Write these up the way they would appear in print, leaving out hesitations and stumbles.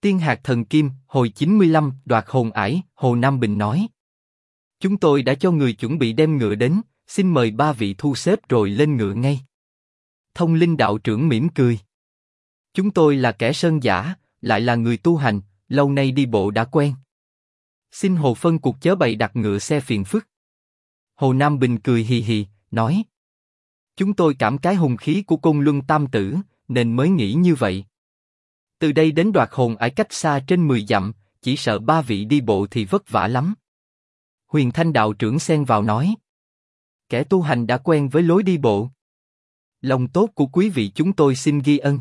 Tiên hạt thần kim, hồi 95, đoạt hồn ải, Hồ Nam Bình nói. Chúng tôi đã cho người chuẩn bị đem ngựa đến, xin mời ba vị thu xếp rồi lên ngựa ngay. Thông linh đạo trưởng mỉm cười. Chúng tôi là kẻ sơn giả, lại là người tu hành, lâu nay đi bộ đã quen. Xin Hồ phân cuộc chớ bày đặt ngựa xe phiền phức. Hồ Nam Bình cười hì hì, nói. Chúng tôi cảm cái hùng khí của Côn Luân Tam Tử, nên mới nghĩ như vậy. Từ đây đến đoạt hồn ải cách xa trên 10 dặm, chỉ sợ ba vị đi bộ thì vất vả lắm. Huyền Thanh đạo trưởng xen vào nói. Kẻ tu hành đã quen với lối đi bộ. Lòng tốt của quý vị chúng tôi xin ghi ân.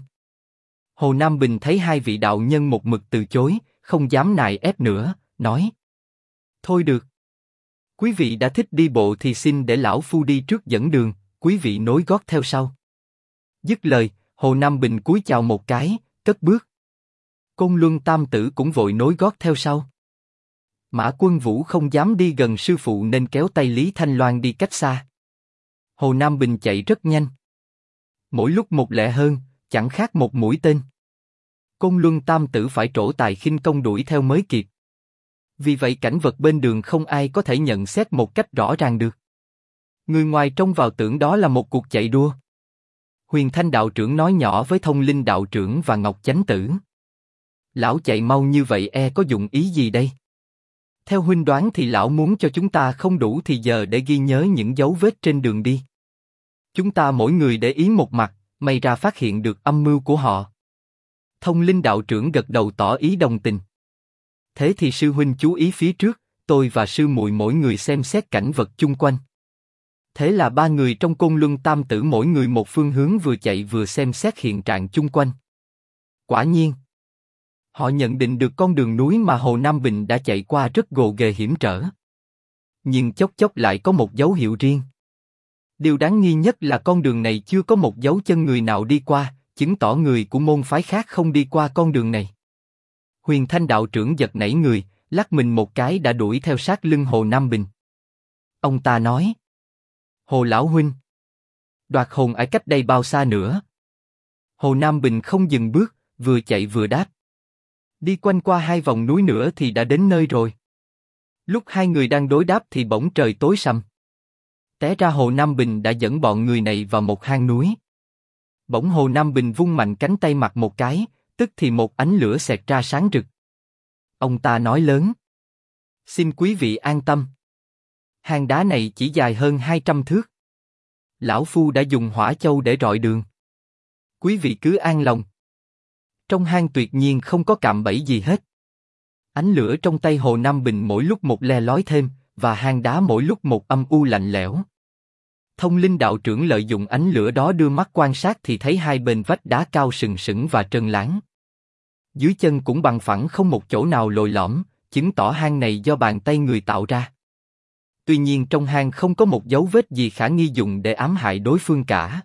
Hồ Nam Bình thấy hai vị đạo nhân một mực từ chối, không dám nài ép nữa, nói. Thôi được. Quý vị đã thích đi bộ thì xin để lão phu đi trước dẫn đường, quý vị nối gót theo sau. Dứt lời, Hồ Nam Bình cúi chào một cái, cất bước. Côn Luân Tam Tử cũng vội nối gót theo sau. Mã Quân Vũ không dám đi gần sư phụ nên kéo tay Lý Thanh Loan đi cách xa. Hồ Nam Bình chạy rất nhanh. Mỗi lúc một lẹ hơn, chẳng khác một mũi tên. Côn Luân Tam Tử phải trổ tài khinh công đuổi theo mới kịp. Vì vậy cảnh vật bên đường không ai có thể nhận xét một cách rõ ràng được. Người ngoài trông vào tưởng đó là một cuộc chạy đua. Huyền Thanh đạo trưởng nói nhỏ với Thông Linh đạo trưởng và Ngọc Chánh Tử. Lão chạy mau như vậy có dụng ý gì đây? Theo huynh đoán thì lão muốn cho chúng ta không đủ thì giờ để ghi nhớ những dấu vết trên đường đi. Chúng ta mỗi người để ý một mặt, may ra phát hiện được âm mưu của họ. Thông Linh đạo trưởng gật đầu tỏ ý đồng tình. Thế thì sư huynh chú ý phía trước, tôi và sư muội mỗi người xem xét cảnh vật chung quanh. Thế là ba người trong Côn Luân Tam Tử mỗi người một phương hướng vừa chạy vừa xem xét hiện trạng chung quanh. Quả nhiên, họ nhận định được con đường núi mà Hồ Nam Bình đã chạy qua rất gồ ghề hiểm trở. Nhưng chốc chốc lại có một dấu hiệu riêng. Điều đáng nghi nhất là con đường này chưa có một dấu chân người nào đi qua, chứng tỏ người của môn phái khác không đi qua con đường này. Huyền Thanh đạo trưởng giật nảy người, lắc mình một cái đã đuổi theo sát lưng Hồ Nam Bình. Ông ta nói. Hồ lão huynh, đoạt hồn ở cách đây bao xa nữa? Hồ Nam Bình không dừng bước, vừa chạy vừa đáp. Đi quanh qua 2 vòng núi nữa thì đã đến nơi rồi. Lúc hai người đang đối đáp thì bỗng trời tối sầm. Té ra Hồ Nam Bình đã dẫn bọn người này vào một hang núi. Bỗng Hồ Nam Bình vung mạnh cánh tay mặt một cái, tức thì một ánh lửa xẹt ra sáng rực. Ông ta nói lớn. Xin quý vị an tâm. Hang đá này chỉ dài hơn 200 thước. Lão Phu đã dùng hỏa châu để rọi đường. Quý vị cứ an lòng. Trong hang tuyệt nhiên không có cạm bẫy gì hết. Ánh lửa trong tay Hồ Nam Bình mỗi lúc một le lói thêm, và hang đá mỗi lúc một âm u lạnh lẽo. Thông Linh đạo trưởng lợi dụng ánh lửa đó đưa mắt quan sát thì thấy hai bên vách đá cao sừng sững và trơn láng. Dưới chân cũng bằng phẳng không một chỗ nào lồi lõm, chứng tỏ hang này do bàn tay người tạo ra. Tuy nhiên trong hang không có một dấu vết gì khả nghi dùng để ám hại đối phương cả.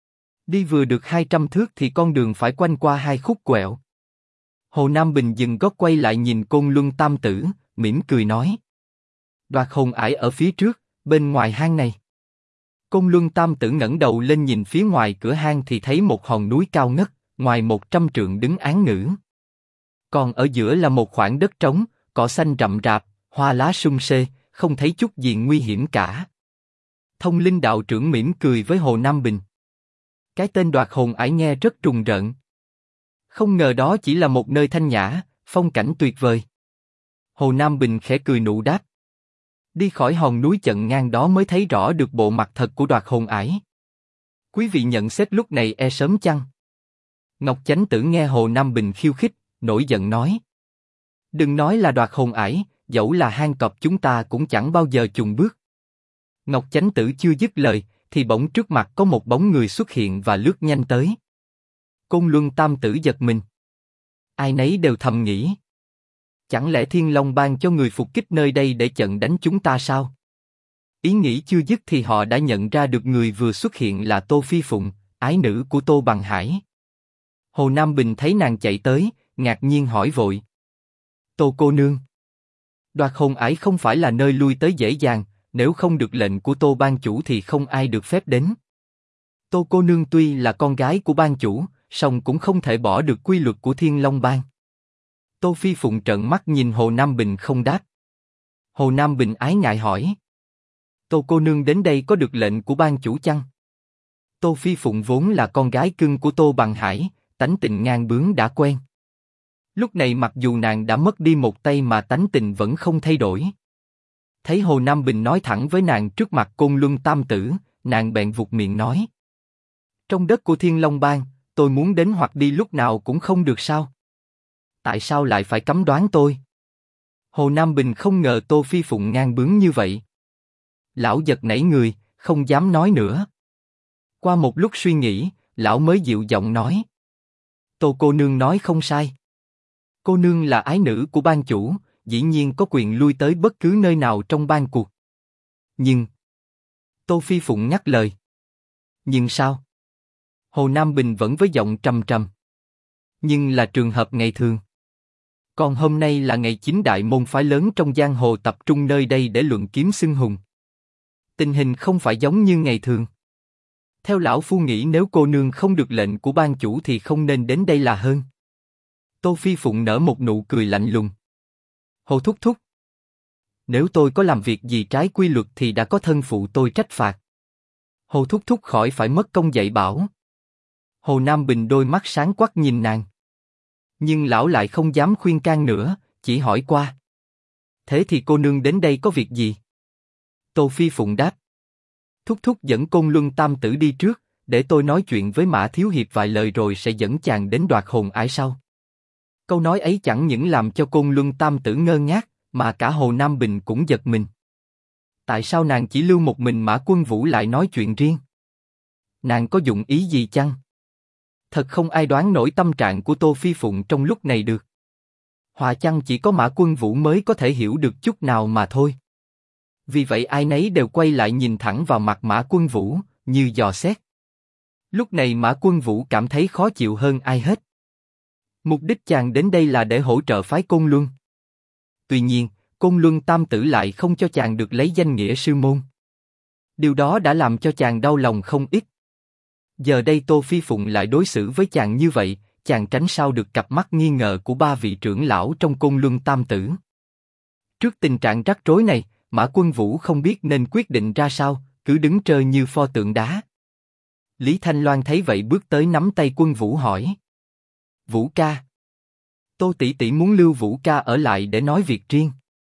Đi vừa được 200 thước thì con đường phải quanh qua 2 khúc quẹo. Hồ Nam Bình dừng gót quay lại nhìn Côn Luân Tam Tử, mỉm cười nói. Đoạt hồn ải ở phía trước, bên ngoài hang này. Côn Luân Tam Tử ngẩng đầu lên nhìn phía ngoài cửa hang thì thấy một hòn núi cao ngất, ngoài 100 trượng đứng án ngữ. Còn ở giữa là một khoảng đất trống, cỏ xanh rậm rạp, hoa lá sum xê, không thấy chút gì nguy hiểm cả. Thông Linh đạo trưởng mỉm cười với Hồ Nam Bình. Cái tên đoạt hồn ải nghe rất trùng rợn. Không ngờ đó chỉ là một nơi thanh nhã, phong cảnh tuyệt vời. Hồ Nam Bình khẽ cười nụ đáp. Đi khỏi hòn núi chận ngang đó mới thấy rõ được bộ mặt thật của đoạt hồn ải. Quý vị nhận xét lúc này sớm chăng? Ngọc Chánh Tử nghe Hồ Nam Bình khiêu khích, nổi giận nói. Đừng nói là đoạt hồn ải, dẫu là hang cọp chúng ta cũng chẳng bao giờ chùn bước. Ngọc Chánh Tử chưa dứt lời, thì bỗng trước mặt có một bóng người xuất hiện và lướt nhanh tới. Côn Luân Tam Tử giật mình. Ai nấy đều thầm nghĩ. Chẳng lẽ Thiên Long ban cho người phục kích nơi đây để chặn đánh chúng ta sao? Ý nghĩ chưa dứt thì họ đã nhận ra được người vừa xuất hiện là Tô Phi Phụng, ái nữ của Tô Bằng Hải. Hồ Nam Bình thấy nàng chạy tới, ngạc nhiên hỏi vội. Tô cô nương. Đoạt hồn ải không phải là nơi lui tới dễ dàng, nếu không được lệnh của Tô ban chủ thì không ai được phép đến. Tô cô nương tuy là con gái của ban chủ, song cũng không thể bỏ được quy luật của Thiên Long bang. Tô Phi Phụng trợn mắt nhìn Hồ Nam Bình không đáp. Hồ Nam Bình ái ngại hỏi. Tô cô nương đến đây có được lệnh của ban chủ chăng? Tô Phi Phụng vốn là con gái cưng của Tô Bằng Hải, tánh tình ngang bướng đã quen. Lúc này mặc dù nàng đã mất đi một tay mà tánh tình vẫn không thay đổi. Thấy Hồ Nam Bình nói thẳng với nàng trước mặt Côn Luân Tam Tử, nàng bèn vụt miệng nói. Trong đất của Thiên Long Bang, tôi muốn đến hoặc đi lúc nào cũng không được sao? Tại sao lại phải cấm đoán tôi? Hồ Nam Bình không ngờ Tô Phi Phụng ngang bướng như vậy. Lão giật nảy người, không dám nói nữa. Qua một lúc suy nghĩ, lão mới dịu giọng nói. Tô cô nương nói không sai. Cô nương là ái nữ của ban chủ, dĩ nhiên có quyền lui tới bất cứ nơi nào trong ban cuộc. Nhưng... Tô Phi Phụng nhắc lời. Nhưng sao? Hồ Nam Bình vẫn với giọng trầm trầm. Nhưng là trường hợp ngày thường. Còn hôm nay là ngày chính đại môn phái lớn trong giang hồ tập trung nơi đây để luận kiếm xưng hùng. Tình hình không phải giống như ngày thường. Theo lão phu nghĩ nếu cô nương không được lệnh của ban chủ thì không nên đến đây là hơn. Tô Phi Phụng nở một nụ cười lạnh lùng. Hồ thúc thúc. Nếu tôi có làm việc gì trái quy luật thì đã có thân phụ tôi trách phạt. Hồ thúc thúc khỏi phải mất công dạy bảo. Hồ Nam Bình đôi mắt sáng quắc nhìn nàng. Nhưng lão lại không dám khuyên can nữa, chỉ hỏi qua. Thế thì cô nương đến đây có việc gì? Tô Phi Phụng đáp. Thúc thúc dẫn Côn Luân Tam Tử đi trước, để tôi nói chuyện với Mã Thiếu Hiệp vài lời rồi sẽ dẫn chàng đến đoạt hồn ải sau. Câu nói ấy chẳng những làm cho Côn Luân Tam Tử ngơ ngác, mà cả Hồ Nam Bình cũng giật mình. Tại sao nàng chỉ lưu một mình Mã Quân Vũ lại nói chuyện riêng? Nàng có dụng ý gì chăng? Thật không ai đoán nổi tâm trạng của Tô Phi Phụng trong lúc này được. Hòa chăng chỉ có Mã Quân Vũ mới có thể hiểu được chút nào mà thôi. Vì vậy ai nấy đều quay lại nhìn thẳng vào mặt Mã Quân Vũ, như dò xét. Lúc này Mã Quân Vũ cảm thấy khó chịu hơn ai hết. Mục đích chàng đến đây là để hỗ trợ phái Côn Luân. Tuy nhiên, Côn Luân Tam Tử lại không cho chàng được lấy danh nghĩa sư môn. Điều đó đã làm cho chàng đau lòng không ít. Giờ đây Tô Phi Phụng lại đối xử với chàng như vậy, chàng tránh sao được cặp mắt nghi ngờ của ba vị trưởng lão trong Côn Luân Tam Tử. Trước tình trạng rắc rối này, Mã Quân Vũ không biết nên quyết định ra sao, cứ đứng trơ như pho tượng đá. Lý Thanh Loan thấy vậy bước tới nắm tay Quân Vũ hỏi. Vũ ca. Tô tỷ tỷ muốn lưu Vũ ca ở lại để nói việc riêng.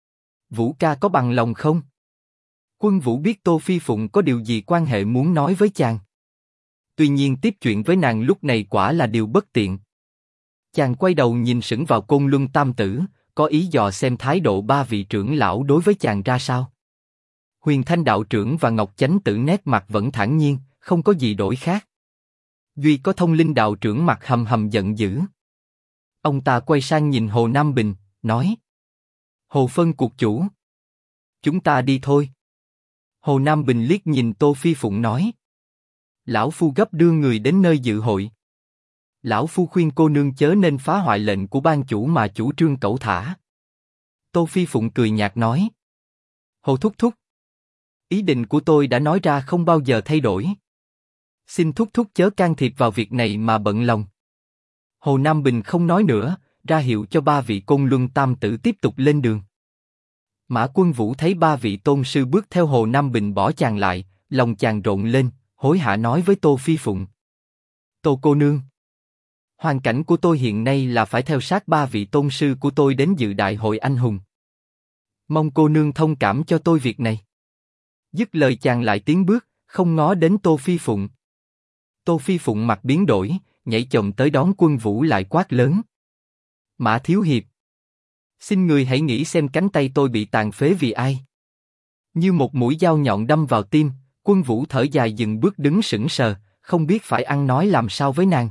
Vũ ca có bằng lòng không? Quân Vũ biết Tô Phi Phụng có điều gì quan hệ muốn nói với chàng. Tuy nhiên tiếp chuyện với nàng lúc này quả là điều bất tiện. Chàng quay đầu nhìn sững vào Côn Luân Tam Tử, có ý dò xem thái độ ba vị trưởng lão đối với chàng ra sao. Huyền Thanh đạo trưởng và Ngọc Chánh Tử nét mặt vẫn thản nhiên, không có gì đổi khác. Duy có Thông Linh đạo trưởng mặt hầm hầm giận dữ. Ông ta quay sang nhìn Hồ Nam Bình, nói. Hồ Phân cuộc chủ. Chúng ta đi thôi. Hồ Nam Bình liếc nhìn Tô Phi Phụng nói. Lão phu gấp đưa người đến nơi dự hội. Lão phu khuyên cô nương chớ nên phá hoại lệnh của ban chủ mà chủ trương cẩu thả. Tô Phi Phụng cười nhạt nói. Hồ thúc thúc. Ý định của tôi đã nói ra không bao giờ thay đổi. Xin thúc thúc chớ can thiệp vào việc này mà bận lòng. Hồ Nam Bình không nói nữa, ra hiệu cho ba vị Côn Luân Tam Tử tiếp tục lên đường. Mã Quân Vũ thấy ba vị tôn sư bước theo Hồ Nam Bình bỏ chàng lại, lòng chàng rộn lên, hối hả nói với Tô Phi Phụng. Tô cô nương. Hoàn cảnh của tôi hiện nay là phải theo sát ba vị tôn sư của tôi đến dự đại hội anh hùng. Mong cô nương thông cảm cho tôi việc này. Dứt lời chàng lại tiến bước, không ngó đến Tô Phi Phụng. Tô Phi Phụng mặt biến đổi, nhảy chồm tới đón Quân Vũ lại quát lớn. Mã Thiếu Hiệp. Xin người hãy nghĩ xem cánh tay tôi bị tàn phế vì ai. Như một mũi dao nhọn đâm vào tim, Quân Vũ thở dài dừng bước đứng sững sờ, không biết phải ăn nói làm sao với nàng.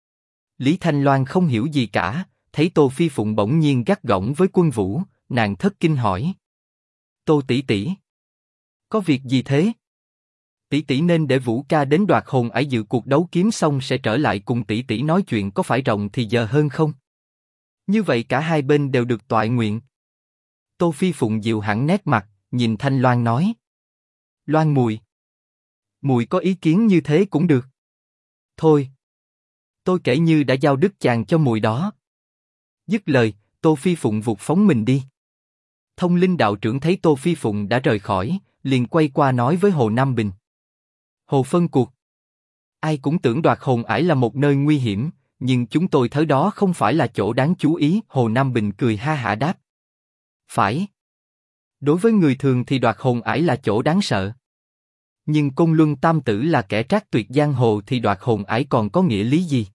Lý Thanh Loan không hiểu gì cả, thấy Tô Phi Phụng bỗng nhiên gắt gỏng với Quân Vũ, nàng thất kinh hỏi. Tô tỷ tỷ. Có việc gì thế? Tỷ tỷ nên để Vũ ca đến đoạt hồn ải dự cuộc đấu kiếm xong sẽ trở lại cùng tỷ tỷ nói chuyện có phải rộng thì giờ hơn không? Như vậy cả hai bên đều được toại nguyện. Tô Phi Phụng dịu hẳn nét mặt, nhìn Thanh Loan nói. Loan mùi. Mùi có ý kiến như thế cũng được. Thôi. Tôi kể như đã giao đức chàng cho mùi đó. Dứt lời, Tô Phi Phụng vụt phóng mình đi. Thông linh đạo trưởng thấy Tô Phi Phụng đã rời khỏi, liền quay qua nói với Hồ Nam Bình. Hồ Phân Cuộc. Ai cũng tưởng Đoạt Hồn Ải là một nơi nguy hiểm, nhưng chúng tôi thấy đó không phải là chỗ đáng chú ý. Hồ Nam Bình cười ha hả đáp. Phải. Đối với người thường thì Đoạt Hồn Ải là chỗ đáng sợ. Nhưng Côn Luân Tam Tử là kẻ trác tuyệt giang hồ thì Đoạt Hồn Ải còn có nghĩa lý gì?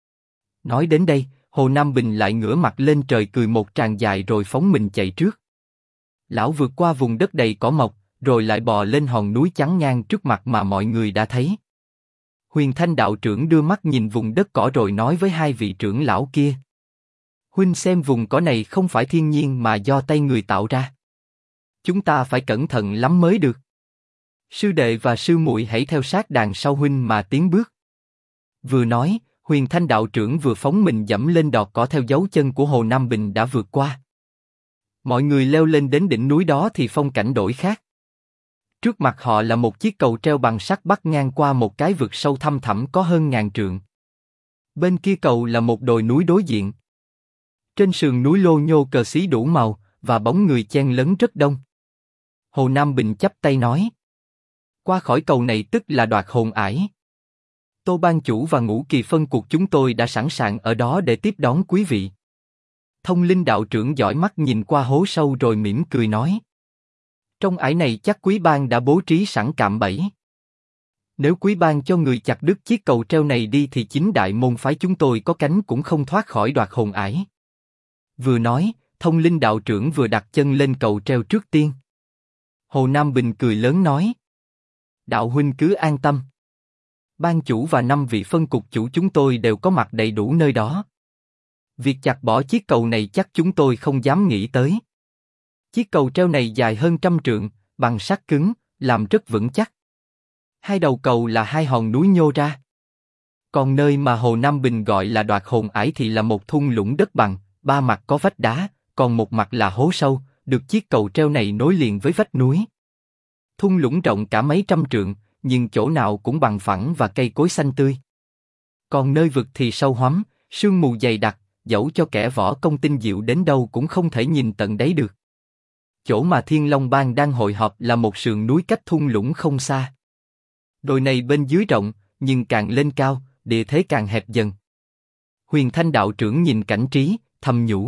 Nói đến đây, Hồ Nam Bình lại ngửa mặt lên trời cười một tràng dài rồi phóng mình chạy trước. Lão vượt qua vùng đất đầy cỏ mọc, rồi lại bò lên hòn núi chắn ngang trước mặt mà mọi người đã thấy. Huyền Thanh đạo trưởng đưa mắt nhìn vùng đất cỏ rồi nói với hai vị trưởng lão kia. Huynh xem vùng cỏ này không phải thiên nhiên mà do tay người tạo ra. Chúng ta phải cẩn thận lắm mới được. Sư đệ và sư muội hãy theo sát đằng sau huynh mà tiến bước. Vừa nói, Huyền Thanh đạo trưởng vừa phóng mình dẫm lên đọt cỏ theo dấu chân của Hồ Nam Bình đã vượt qua. Mọi người leo lên đến đỉnh núi đó thì phong cảnh đổi khác. Trước mặt họ là một chiếc cầu treo bằng sắt bắc ngang qua một cái vực sâu thăm thẳm có hơn 1000 trượng. Bên kia cầu là một đồi núi đối diện. Trên sườn núi lô nhô cờ xí đủ màu và bóng người chen lấn rất đông. Hồ Nam Bình chắp tay nói: qua khỏi cầu này tức là Đoạt Hồn Ải. Tô ban chủ và Ngũ Kỳ Phân Cuộc chúng tôi đã sẵn sàng ở đó để tiếp đón quý vị. Thông linh đạo trưởng dõi mắt nhìn qua hố sâu rồi mỉm cười nói: trong ải này chắc quý bang đã bố trí sẵn cạm bẫy. Nếu quý bang cho người chặt đứt chiếc cầu treo này đi thì chính đại môn phái chúng tôi có cánh cũng không thoát khỏi Đoạt Hồn Ải. Vừa nói, thông linh đạo trưởng vừa đặt chân lên cầu treo trước tiên. Hồ Nam Bình cười lớn nói: đạo huynh cứ an tâm. Ban chủ và 5 vị phân cục chủ chúng tôi đều có mặt đầy đủ nơi đó. Việc chặt bỏ chiếc cầu này chắc chúng tôi không dám nghĩ tới. Chiếc cầu treo này dài hơn 100 trượng, bằng sắt cứng, làm rất vững chắc. Hai đầu cầu là hai hòn núi nhô ra. Còn nơi mà Hồ Nam Bình gọi là Đoạt Hồn Ải thì là một thung lũng đất bằng, 3 mặt có vách đá, còn một mặt là hố sâu, được chiếc cầu treo này nối liền với vách núi. Thung lũng rộng cả mấy trăm trượng, nhưng chỗ nào cũng bằng phẳng và cây cối xanh tươi. Còn nơi vực thì sâu hoắm, sương mù dày đặc, dẫu cho kẻ võ công tinh diệu đến đâu cũng không thể nhìn tận đáy được. Chỗ mà Thiên Long Bang đang hội họp là một sườn núi cách thung lũng không xa. Đồi này bên dưới rộng, nhưng càng lên cao, địa thế càng hẹp dần. Huyền Thanh đạo trưởng nhìn cảnh trí, thầm nhủ: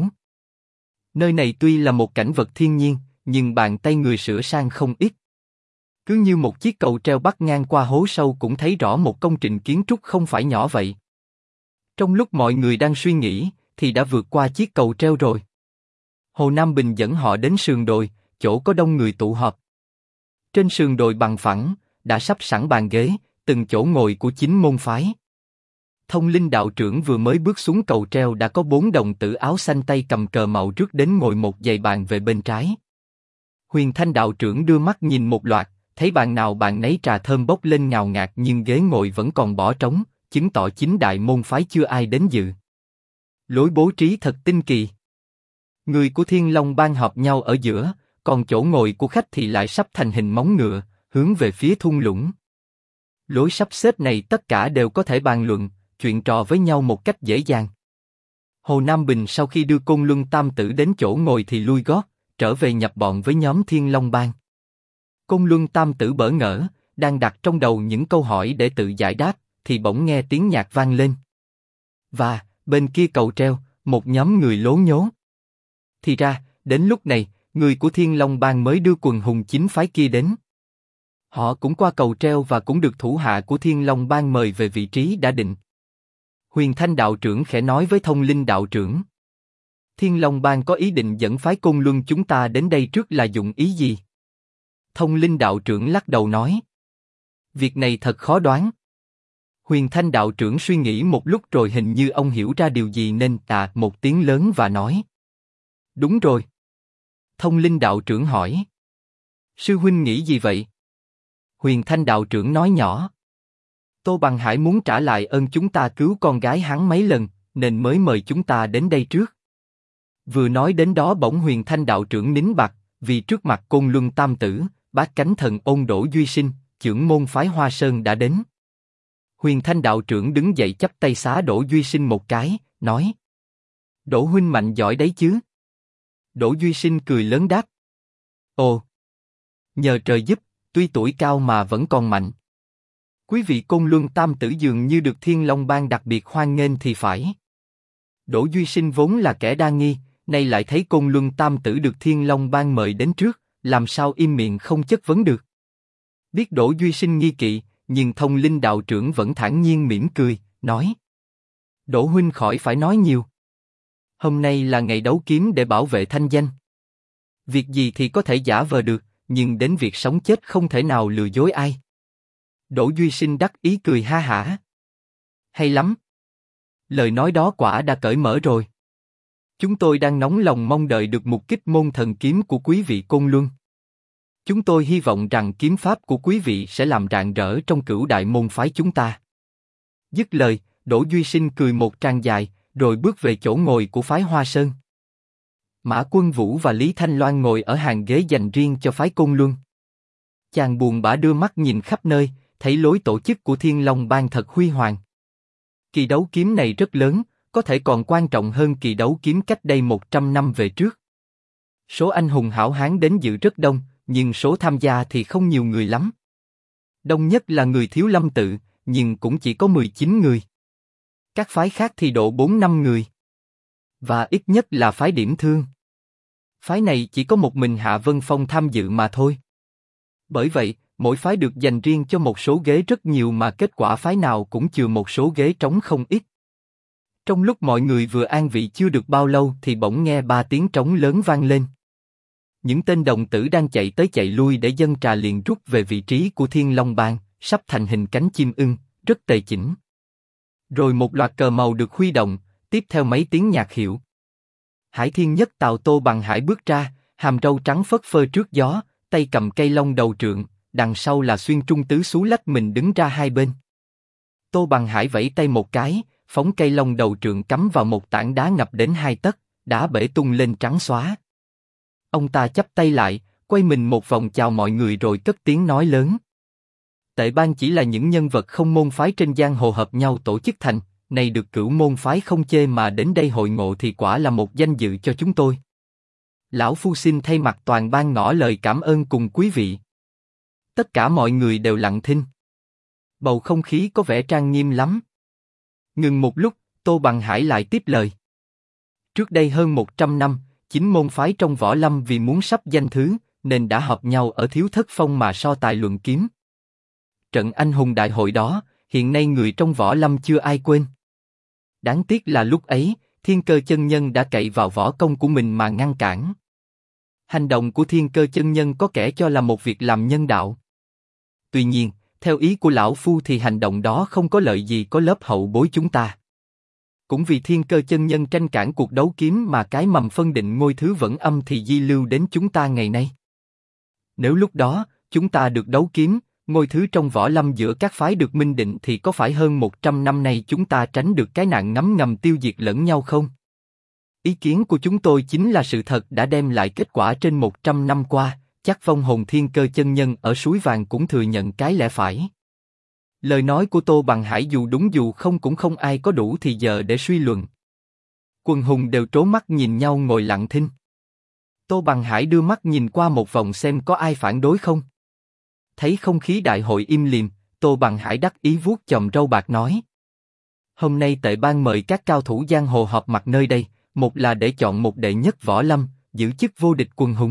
nơi này tuy là một cảnh vật thiên nhiên, nhưng bàn tay người sửa sang không ít. Cứ như một chiếc cầu treo bắc ngang qua hố sâu cũng thấy rõ một công trình kiến trúc không phải nhỏ vậy. Trong lúc mọi người đang suy nghĩ, thì đã vượt qua chiếc cầu treo rồi. Hồ Nam Bình dẫn họ đến sườn đồi, chỗ có đông người tụ họp. Trên sườn đồi bằng phẳng, đã sắp sẵn bàn ghế, từng chỗ ngồi của chính môn phái. Thông linh đạo trưởng vừa mới bước xuống cầu treo đã có 4 đồng tử áo xanh tay cầm cờ màu rước đến ngồi một dãy bàn về bên trái. Huyền Thanh đạo trưởng đưa mắt nhìn một loạt, thấy bàn nào bàn nấy trà thơm bốc lên ngào ngạt nhưng ghế ngồi vẫn còn bỏ trống, chứng tỏ chính đại môn phái chưa ai đến dự. Lối bố trí thật tinh kỳ. Người của Thiên Long Bang họp nhau ở giữa, còn chỗ ngồi của khách thì lại sắp thành hình móng ngựa, hướng về phía thung lũng. Lối sắp xếp này tất cả đều có thể bàn luận, chuyện trò với nhau một cách dễ dàng. Hồ Nam Bình sau khi đưa Côn Luân Tam Tử đến chỗ ngồi thì lui gót, trở về nhập bọn với nhóm Thiên Long Bang. Côn Luân Tam Tử bỡ ngỡ, đang đặt trong đầu những câu hỏi để tự giải đáp, thì bỗng nghe tiếng nhạc vang lên. Và, bên kia cầu treo, một nhóm người lố nhố. Thì ra, đến lúc này, người của Thiên Long Bang mới đưa quần hùng chính phái kia đến. Họ cũng qua cầu treo và cũng được thủ hạ của Thiên Long Bang mời về vị trí đã định. Huyền Thanh đạo trưởng khẽ nói với Thông Linh đạo trưởng: Thiên Long Bang có ý định dẫn phái Côn Luân chúng ta đến đây trước là dụng ý gì? Thông Linh đạo trưởng lắc đầu nói: việc này thật khó đoán. Huyền Thanh đạo trưởng suy nghĩ một lúc rồi hình như ông hiểu ra điều gì nên tạ một tiếng lớn và nói: đúng rồi. Thông Linh đạo trưởng hỏi: sư huynh nghĩ gì vậy? Huyền Thanh đạo trưởng nói nhỏ: Tô Bằng Hải muốn trả lại ơn chúng ta cứu con gái hắn mấy lần, nên mới mời chúng ta đến đây trước. Vừa nói đến đó bỗng Huyền Thanh đạo trưởng nín bặt, vì trước mặt Côn Luân Tam Tử, Bát Cánh Thần Ôn Đỗ Duy Sinh, trưởng môn phái Hoa Sơn đã đến. Huyền Thanh đạo trưởng đứng dậy chắp tay xá Đỗ Duy Sinh một cái, nói: Đỗ huynh mạnh giỏi đấy chứ, Đỗ Duy Sinh cười lớn đáp. Ồ! Nhờ trời giúp, tuy tuổi cao mà vẫn còn mạnh. Quý vị Côn Luân Tam Tử dường như được Thiên Long Bang đặc biệt hoan nghênh thì phải. Đỗ Duy Sinh vốn là kẻ đa nghi, nay lại thấy Côn Luân Tam Tử được Thiên Long Bang mời đến trước, làm sao im miệng không chất vấn được. Biết Đỗ Duy Sinh nghi kỵ, nhưng Thông Linh đạo trưởng vẫn thản nhiên mỉm cười, nói: Đỗ huynh khỏi phải nói nhiều. Hôm nay là ngày đấu kiếm để bảo vệ thanh danh. Việc gì thì có thể giả vờ được, nhưng đến việc sống chết không thể nào lừa dối ai. Đỗ Duy Sinh đắc ý cười ha hả. Hay lắm. Lời nói đó quả đã cởi mở rồi. Chúng tôi đang nóng lòng mong đợi được mục kích môn thần kiếm của quý vị Côn Luân. Chúng tôi hy vọng rằng kiếm pháp của quý vị sẽ làm rạng rỡ trong cửu đại môn phái chúng ta. Dứt lời, Đỗ Duy Sinh cười một tràng dài, rồi bước về chỗ ngồi của phái Hoa Sơn. Mã Quân Vũ và Lý Thanh Loan ngồi ở hàng ghế dành riêng cho phái Côn Luân. Chàng buồn bã đưa mắt nhìn khắp nơi, thấy lối tổ chức của Thiên Long Bang thật huy hoàng. Kỳ đấu kiếm này rất lớn, có thể còn quan trọng hơn kỳ đấu kiếm cách đây 100 năm về trước. Số anh hùng hảo hán đến dự rất đông, nhưng số tham gia thì không nhiều người lắm. Đông nhất là người Thiếu Lâm tự, nhưng cũng chỉ có 19 người. Các phái khác thì độ 4-5 người. Và ít nhất là phái Điểm Thương. Phái này chỉ có một mình Hạ Vân Phong tham dự mà thôi. Bởi vậy, mỗi phái được dành riêng cho một số ghế rất nhiều mà kết quả phái nào cũng chừa một số ghế trống không ít. Trong lúc mọi người vừa an vị chưa được bao lâu thì bỗng nghe 3 tiếng trống lớn vang lên. Những tên đồng tử đang chạy tới chạy lui để dâng trà liền rút về vị trí của Thiên Long Bang, sắp thành hình cánh chim ưng, rất tề chỉnh. Rồi một loạt cờ màu được huy động, tiếp theo mấy tiếng nhạc hiệu. Hải Thiên Nhất Tào Tô Bằng Hải bước ra, hàm râu trắng phất phơ trước gió, tay cầm cây long đầu trượng, đằng sau là Xuyên Trung Tứ Xú lách mình đứng ra hai bên. Tô Bằng Hải vẫy tay một cái, phóng cây long đầu trượng cắm vào một tảng đá ngập đến 2 tấc, đá bể tung lên trắng xóa. Ông ta chắp tay lại, quay mình một vòng chào mọi người rồi cất tiếng nói lớn. Tệ Bang chỉ là những nhân vật không môn phái trên giang hồ hợp nhau tổ chức thành, này được Cửu môn phái không chê mà đến đây hội ngộ thì quả là một danh dự cho chúng tôi. Lão phu xin thay mặt toàn ban ngỏ lời cảm ơn cùng quý vị. Tất cả mọi người đều lặng thinh. Bầu không khí có vẻ trang nghiêm lắm. Ngừng một lúc, Tô Bằng Hải lại tiếp lời. Trước đây hơn 100 năm, 9 môn phái trong võ lâm vì muốn sắp danh thứ, nên đã họp nhau ở Thiếu Thất Phong mà so tài luận kiếm. Trận anh hùng đại hội đó, hiện nay người trong võ lâm chưa ai quên. Đáng tiếc là lúc ấy, Thiên Cơ chân nhân đã cậy vào võ công của mình mà ngăn cản. Hành động của Thiên Cơ chân nhân có kẻ cho là một việc làm nhân đạo. Tuy nhiên, theo ý của lão phu thì hành động đó không có lợi gì có lớp hậu bối chúng ta. Cũng vì Thiên Cơ chân nhân tranh cản cuộc đấu kiếm mà cái mầm phân định ngôi thứ vẫn âm thì di lưu đến chúng ta ngày nay. Nếu lúc đó, chúng ta được đấu kiếm, ngôi thứ trong võ lâm giữa các phái được minh định thì có phải hơn 100 năm nay chúng ta tránh được cái nạn ngấm ngầm tiêu diệt lẫn nhau không? Ý kiến của chúng tôi chính là sự thật đã đem lại kết quả trên 100 năm qua, chắc vong hồn Thiên Cơ chân nhân ở suối vàng cũng thừa nhận cái lẽ phải. Lời nói của Tô Bằng Hải dù đúng dù không cũng không ai có đủ thì giờ để suy luận. Quần hùng đều trố mắt nhìn nhau ngồi lặng thinh. Tô Bằng Hải đưa mắt nhìn qua một vòng xem có ai phản đối không. Thấy không khí đại hội im lìm, Tô Bằng Hải đắc ý vuốt chòm râu bạc nói. Hôm nay Tệ Bang mời các cao thủ giang hồ họp mặt nơi đây, một là để chọn một đệ nhất võ lâm, giữ chức vô địch quần hùng.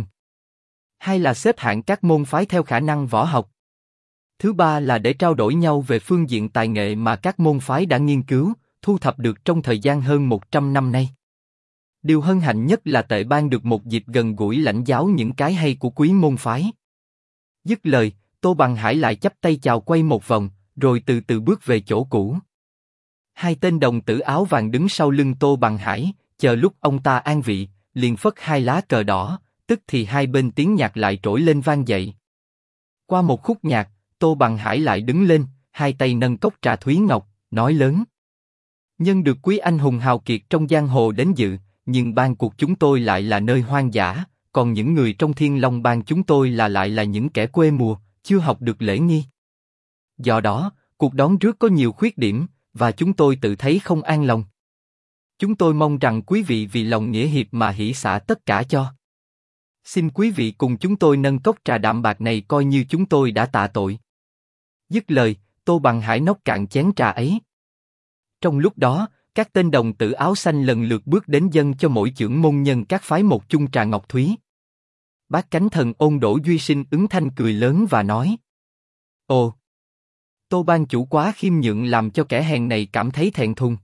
Hai là xếp hạng các môn phái theo khả năng võ học. Thứ ba là để trao đổi nhau về phương diện tài nghệ mà các môn phái đã nghiên cứu, thu thập được trong thời gian hơn 100 năm nay. Điều hân hạnh nhất là Tệ Bang được một dịp gần gũi lãnh giáo những cái hay của quý môn phái. Dứt lời, Tô Bằng Hải lại chắp tay chào quay một vòng, rồi từ từ bước về chỗ cũ. Hai tên đồng tử áo vàng đứng sau lưng Tô Bằng Hải, chờ lúc ông ta an vị, liền phất hai lá cờ đỏ, tức thì hai bên tiếng nhạc lại trỗi lên vang dậy. Qua một khúc nhạc, Tô Bằng Hải lại đứng lên, hai tay nâng cốc trà thúy ngọc, nói lớn. Nhân được quý anh hùng hào kiệt trong giang hồ đến dự, nhưng bang cuộc chúng tôi lại là nơi hoang dã, còn những người trong Thiên Long Bang chúng tôi lại là những kẻ quê mùa, chưa học được lễ nghi. Do đó, cuộc đón rước có nhiều khuyết điểm, và chúng tôi tự thấy không an lòng. Chúng tôi mong rằng quý vị vì lòng nghĩa hiệp mà hỷ xả tất cả cho. Xin quý vị cùng chúng tôi nâng cốc trà đạm bạc này coi như chúng tôi đã tạ tội. Dứt lời, Tô Bằng Hải nốc cạn chén trà ấy. Trong lúc đó, các tên đồng tử áo xanh lần lượt bước đến dâng cho mỗi chưởng môn nhân các phái một chung trà ngọc thúy. Bác Cánh Thần Ôn Đỗ Duy Sinh ứng thanh cười lớn và nói: Ồ, Tô ban chủ quá khiêm nhượng làm cho kẻ hèn này cảm thấy thẹn thùng.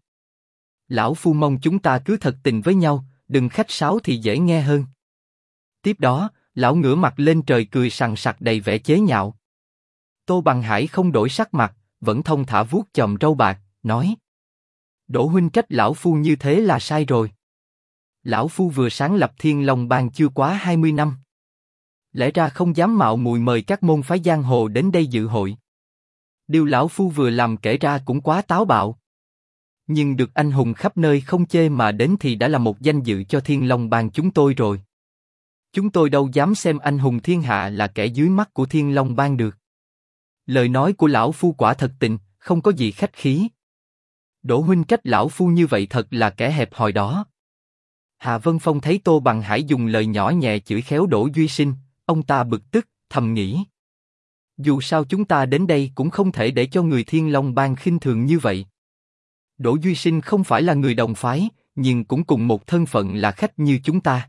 Lão phu mong chúng ta cứ thật tình với nhau, đừng khách sáo thì dễ nghe hơn. Tiếp đó, lão ngửa mặt lên trời cười sằng sặc đầy vẻ chế nhạo. Tô Bằng Hải không đổi sắc mặt, vẫn thông thả vuốt chòm râu bạc, nói: Đỗ huynh trách lão phu như thế là sai rồi. Lão phu vừa sáng lập Thiên Long Bang chưa quá 20 năm. Lẽ ra không dám mạo muội mời các môn phái giang hồ đến đây dự hội. Điều lão phu vừa làm kể ra cũng quá táo bạo. Nhưng được anh hùng khắp nơi không chê mà đến thì đã là một danh dự cho Thiên Long Bang chúng tôi rồi. Chúng tôi đâu dám xem anh hùng thiên hạ là kẻ dưới mắt của Thiên Long Bang được. Lời nói của lão phu quả thật tình, không có gì khách khí. Đỗ huynh trách lão phu như vậy thật là kẻ hẹp hòi đó. Hạ Vân Phong thấy Tô Bằng Hải dùng lời nhỏ nhẹ chửi khéo Đỗ Duy Sinh, ông ta bực tức, thầm nghĩ: dù sao chúng ta đến đây cũng không thể để cho người Thiên Long Bang khinh thường như vậy. Đỗ Duy Sinh không phải là người đồng phái, nhưng cũng cùng một thân phận là khách như chúng ta.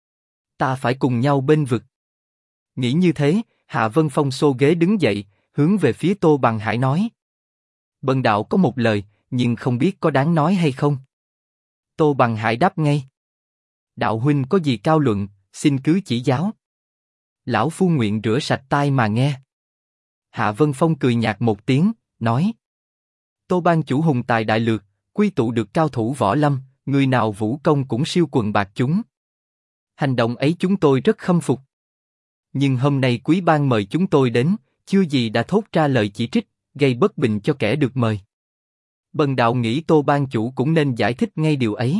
Ta phải cùng nhau bênh vực. Nghĩ như thế, Hạ Vân Phong xô ghế đứng dậy, hướng về phía Tô Bằng Hải nói: Bần đạo có một lời, nhưng không biết có đáng nói hay không. Tô Bằng Hải đáp ngay: Đạo huynh có gì cao luận, xin cứ chỉ giáo. Lão phu nguyện rửa sạch tai mà nghe. Hạ Vân Phong cười nhạt một tiếng, nói: Tô ban chủ hùng tài đại lược, quy tụ được cao thủ võ lâm, người nào vũ công cũng siêu quần bạc chúng. Hành động ấy chúng tôi rất khâm phục. Nhưng hôm nay quý ban mời chúng tôi đến, chưa gì đã thốt ra lời chỉ trích, gây bất bình cho kẻ được mời. Bần đạo nghĩ Tô ban chủ cũng nên giải thích ngay điều ấy.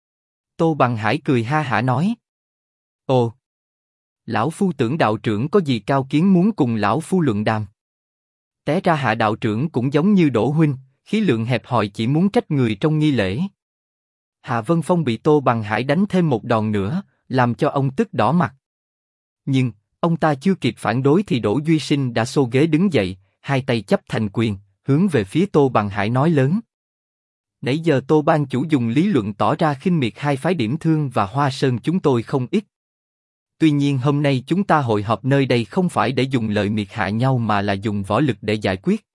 Tô Bằng Hải cười ha hả nói: Ồ, lão phu tưởng đạo trưởng có gì cao kiến muốn cùng lão phu luận đàm. Té ra Hạ đạo trưởng cũng giống như Đỗ huynh, khí lượng hẹp hòi chỉ muốn trách người trong nghi lễ. Hạ Vân Phong bị Tô Bằng Hải đánh thêm một đòn nữa, làm cho ông tức đỏ mặt. Nhưng ông ta chưa kịp phản đối thì Đỗ Duy Sinh đã xô ghế đứng dậy, hai tay chấp thành quyền, hướng về phía Tô Bằng Hải nói lớn: Nãy giờ Tô ban chủ dùng lý luận tỏ ra khinh miệt hai phái Điểm Thương và Hoa Sơn chúng tôi không ít. Tuy nhiên hôm nay chúng ta hội họp nơi đây không phải để dùng lợi miệt hạ nhau mà là dùng võ lực để giải quyết.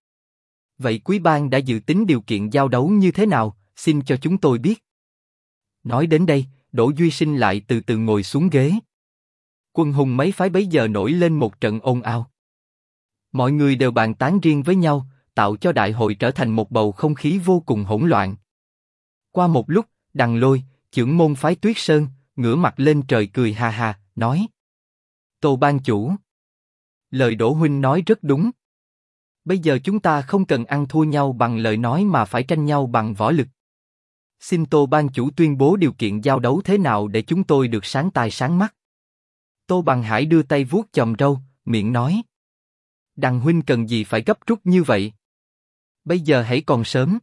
Vậy quý ban đã dự tính điều kiện giao đấu như thế nào, xin cho chúng tôi biết. Nói đến đây, Đỗ Duy Sinh lại từ từ ngồi xuống ghế. Quân hùng mấy phái bấy giờ nổi lên một trận ồn ào. Mọi người đều bàn tán riêng với nhau, tạo cho đại hội trở thành một bầu không khí vô cùng hỗn loạn. Qua một lúc, Đằng Lôi, trưởng môn phái Tuyết Sơn, ngửa mặt lên trời cười ha ha, nói: Tô ban chủ, lời Đỗ huynh nói rất đúng. Bây giờ chúng ta không cần ăn thua nhau bằng lời nói mà phải tranh nhau bằng võ lực. Xin Tô ban chủ tuyên bố điều kiện giao đấu thế nào để chúng tôi được sáng tai sáng mắt. Tô Bằng Hải đưa tay vuốt chòm râu, miệng nói: Đằng huynh cần gì phải gấp rút như vậy? Bây giờ hãy còn sớm.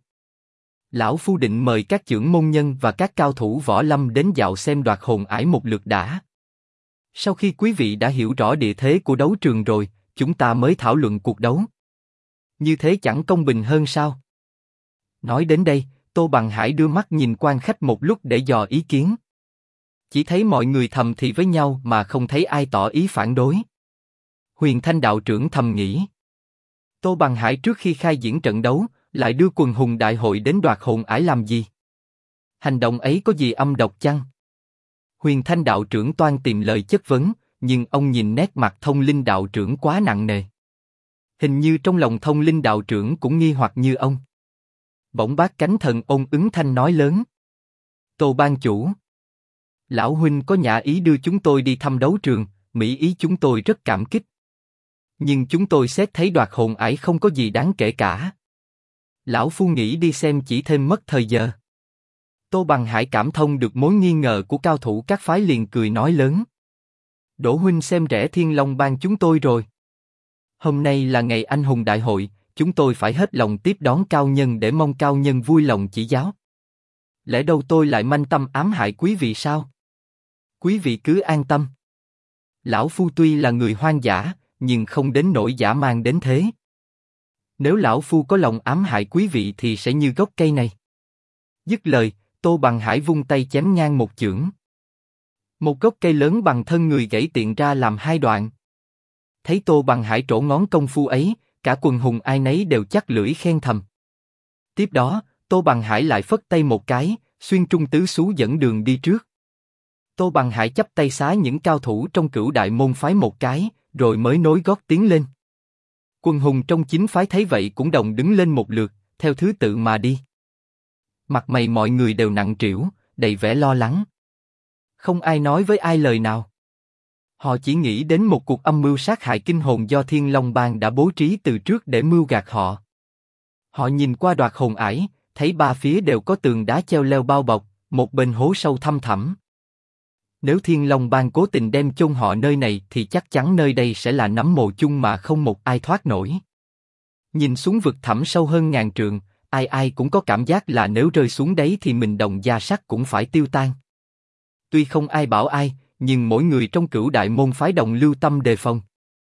Lão phu định mời các trưởng môn nhân và các cao thủ võ lâm đến dạo xem đoạt hồn ải một lượt đã. Sau khi quý vị đã hiểu rõ địa thế của đấu trường rồi, chúng ta mới thảo luận cuộc đấu. Như thế chẳng công bình hơn sao? Nói đến đây, Tô Bằng Hải đưa mắt nhìn quan khách một lúc để dò ý kiến. Chỉ thấy mọi người thầm thì với nhau mà không thấy ai tỏ ý phản đối. Huyền Thanh đạo trưởng thầm nghĩ: Tô Bằng Hải trước khi khai diễn trận đấu, lại đưa quần hùng đại hội đến đoạt hồn ải làm gì? Hành động ấy có gì âm độc chăng? Huyền Thanh đạo trưởng toan tìm lời chất vấn, nhưng ông nhìn nét mặt Thông Linh đạo trưởng quá nặng nề. Hình như trong lòng Thông Linh đạo trưởng cũng nghi hoặc như ông. Bỗng Bác Cánh Thần Ôn ứng thanh nói lớn: Tô ban chủ, lão huynh có nhã ý đưa chúng tôi đi thăm đấu trường, mỹ ý chúng tôi rất cảm kích. Nhưng chúng tôi xét thấy đoạt hồn ải không có gì đáng kể cả. Lão phu nghĩ đi xem chỉ thêm mất thời giờ. Tô Bằng Hải cảm thông được mối nghi ngờ của cao thủ các phái liền cười nói lớn: Đỗ huynh xem rẻ Thiên Long Bang chúng tôi rồi. Hôm nay là ngày anh hùng đại hội, chúng tôi phải hết lòng tiếp đón cao nhân để mong cao nhân vui lòng chỉ giáo. Lẽ đâu tôi lại manh tâm ám hại quý vị sao? Quý vị cứ an tâm. Lão Phu tuy là người hoang dã, nhưng không đến nỗi dã man đến thế. Nếu lão Phu có lòng ám hại quý vị thì sẽ như gốc cây này. Dứt lời, Tô Bằng Hải vung tay chém ngang một chưởng. Một gốc cây lớn bằng thân người gãy tiện ra làm hai đoạn. Thấy Tô Bằng Hải trổ ngón công phu ấy, cả quần hùng ai nấy đều chắc lưỡi khen thầm. Tiếp đó, Tô Bằng Hải lại phất tay một cái, xuyên trung tứ xú dẫn đường đi trước. Tô Bằng Hải chắp tay xá những cao thủ trong Cửu Đại môn phái một cái, rồi mới nối gót tiến lên. Quần hùng trong chính phái thấy vậy cũng đồng đứng lên một lượt, theo thứ tự mà đi. Mặt mày mọi người đều nặng trĩu, đầy vẻ lo lắng. Không ai nói với ai lời nào. Họ chỉ nghĩ đến một cuộc âm mưu sát hại kinh hồn do Thiên Long Bang đã bố trí từ trước để mưu gạt họ. Họ nhìn qua Đoạt Hồn Ải, thấy ba phía đều có tường đá treo leo bao bọc, một bên hố sâu thăm thẳm. Nếu Thiên Long Bang cố tình đem chôn họ nơi này thì chắc chắn nơi đây sẽ là nấm mồ chung mà không một ai thoát nổi. Nhìn xuống vực thẳm sâu hơn ngàn trượng, ai ai cũng có cảm giác là nếu rơi xuống đấy thì mình đồng gia sắt cũng phải tiêu tan. Tuy không ai bảo ai, nhưng mỗi người trong Cửu Đại môn phái đồng lưu tâm đề phòng.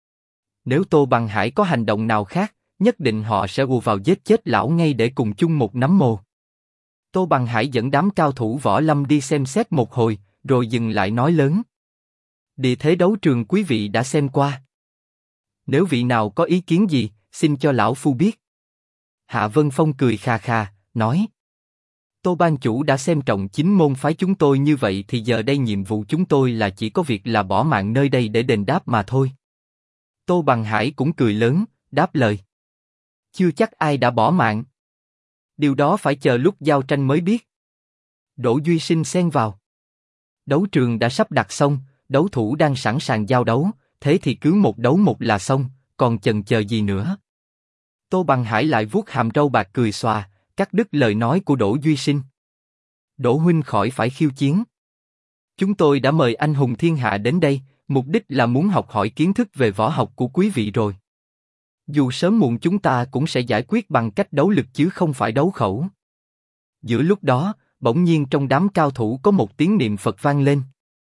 Nếu Tô Bằng Hải có hành động nào khác, nhất định họ sẽ ùa vào giết chết lão ngay để cùng chung một nấm mồ. Tô Bằng Hải dẫn đám cao thủ võ lâm đi xem xét một hồi, rồi dừng lại nói lớn. Địa thế đấu trường quý vị đã xem qua. Nếu vị nào có ý kiến gì, xin cho lão Phu biết. Hạ Vân Phong cười khà khà, nói. Tô ban chủ đã xem trọng chính môn phái chúng tôi như vậy thì giờ đây nhiệm vụ chúng tôi là chỉ có việc là bỏ mạng nơi đây để đền đáp mà thôi. Tô Bằng Hải cũng cười lớn, đáp lời. Chưa chắc ai đã bỏ mạng. Điều đó phải chờ lúc giao tranh mới biết. Đỗ Duy Sinh xen vào. Đấu trường đã sắp đặt xong, đấu thủ đang sẵn sàng giao đấu, thế thì cứ một đấu một là xong, còn chần chờ gì nữa. Tô Bằng Hải lại vuốt hàm râu bạc cười xòa, cắt đứt lời nói của Đỗ Duy Sinh. Đỗ huynh khỏi phải khiêu chiến. Chúng tôi đã mời anh hùng thiên hạ đến đây, mục đích là muốn học hỏi kiến thức về võ học của quý vị rồi. Dù sớm muộn chúng ta cũng sẽ giải quyết bằng cách đấu lực chứ không phải đấu khẩu. Giữa lúc đó, bỗng nhiên trong đám cao thủ có một tiếng niệm Phật vang lên.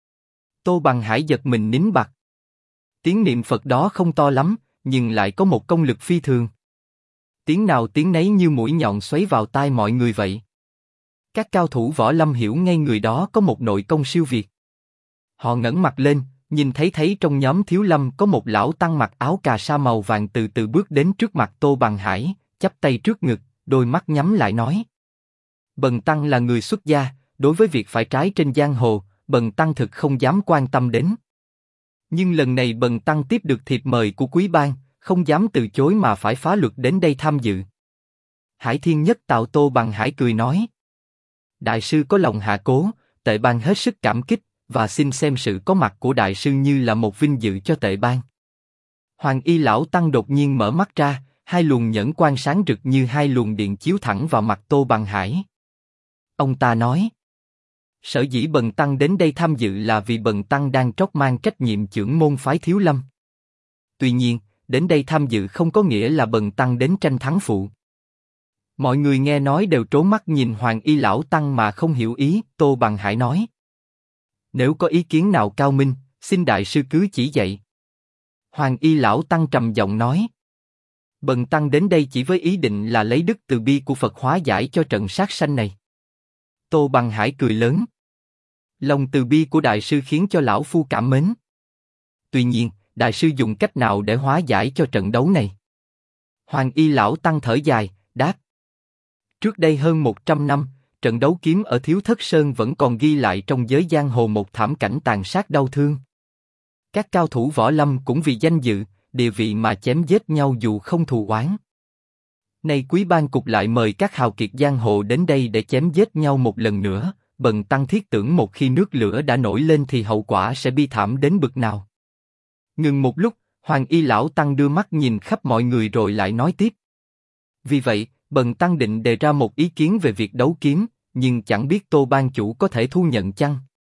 Tô Bằng Hải giật mình nín bặt. Tiếng niệm Phật đó không to lắm, nhưng lại có một công lực phi thường. Tiếng nào tiếng nấy như mũi nhọn xoáy vào tai mọi người vậy. Các cao thủ võ lâm hiểu ngay người đó có một nội công siêu việt. Họ ngẩng mặt lên, nhìn thấy trong nhóm Thiếu Lâm có một lão tăng mặc áo cà sa màu vàng từ từ bước đến trước mặt Tô Bằng Hải, chắp tay trước ngực, đôi mắt nhắm lại nói. Bần tăng là người xuất gia, đối với việc phải trái trên giang hồ, bần tăng thực không dám quan tâm đến. Nhưng lần này bần tăng tiếp được thiệp mời của quý bang, không dám từ chối mà phải phá luật đến đây tham dự. Hải Thiên Nhất Tào Tô Bằng Hải cười nói. Đại sư có lòng hạ cố, Tệ bang hết sức cảm kích, và xin xem sự có mặt của đại sư như là một vinh dự cho Tệ bang. Hoàng Y lão tăng đột nhiên mở mắt ra, hai luồng nhẫn quang sáng rực như hai luồng điện chiếu thẳng vào mặt Tô Bằng Hải. Ông ta nói. Sở dĩ bần tăng đến đây tham dự là vì bần tăng đang trót mang trách nhiệm chưởng môn phái Thiếu Lâm. Tuy nhiên, đến đây tham dự không có nghĩa là bần tăng đến tranh thắng phụ. Mọi người nghe nói đều trố mắt nhìn Hoàng Y lão tăng mà không hiểu ý. Tô Bằng Hải nói. Nếu có ý kiến nào cao minh, xin đại sư cứ chỉ dạy. Hoàng Y lão tăng trầm giọng nói. Bần tăng đến đây chỉ với ý định là lấy đức từ bi của Phật hóa giải cho trận sát sanh này. Tô Bằng Hải cười lớn. Lòng từ bi của đại sư khiến cho lão phu cảm mến. Tuy nhiên, đại sư dùng cách nào để hóa giải cho trận đấu này? Hoàng Y lão tăng thở dài, đáp. Trước đây hơn 100 năm, trận đấu kiếm ở Thiếu Thất Sơn vẫn còn ghi lại trong giới giang hồ một thảm cảnh tàn sát đau thương. Các cao thủ võ lâm cũng vì danh dự, địa vị mà chém giết nhau dù không thù oán. Nay quý ban cục lại mời các hào kiệt giang hồ đến đây để chém giết nhau một lần nữa, bần tăng thiết tưởng một khi nước lửa đã nổi lên thì hậu quả sẽ bi thảm đến bực nào. Ngừng một lúc, Hoàng Y lão tăng đưa mắt nhìn khắp mọi người rồi lại nói tiếp. Vì vậy, bần tăng định đề ra một ý kiến về việc đấu kiếm, nhưng chẳng biết Tô ban chủ có thể thu nhận chăng?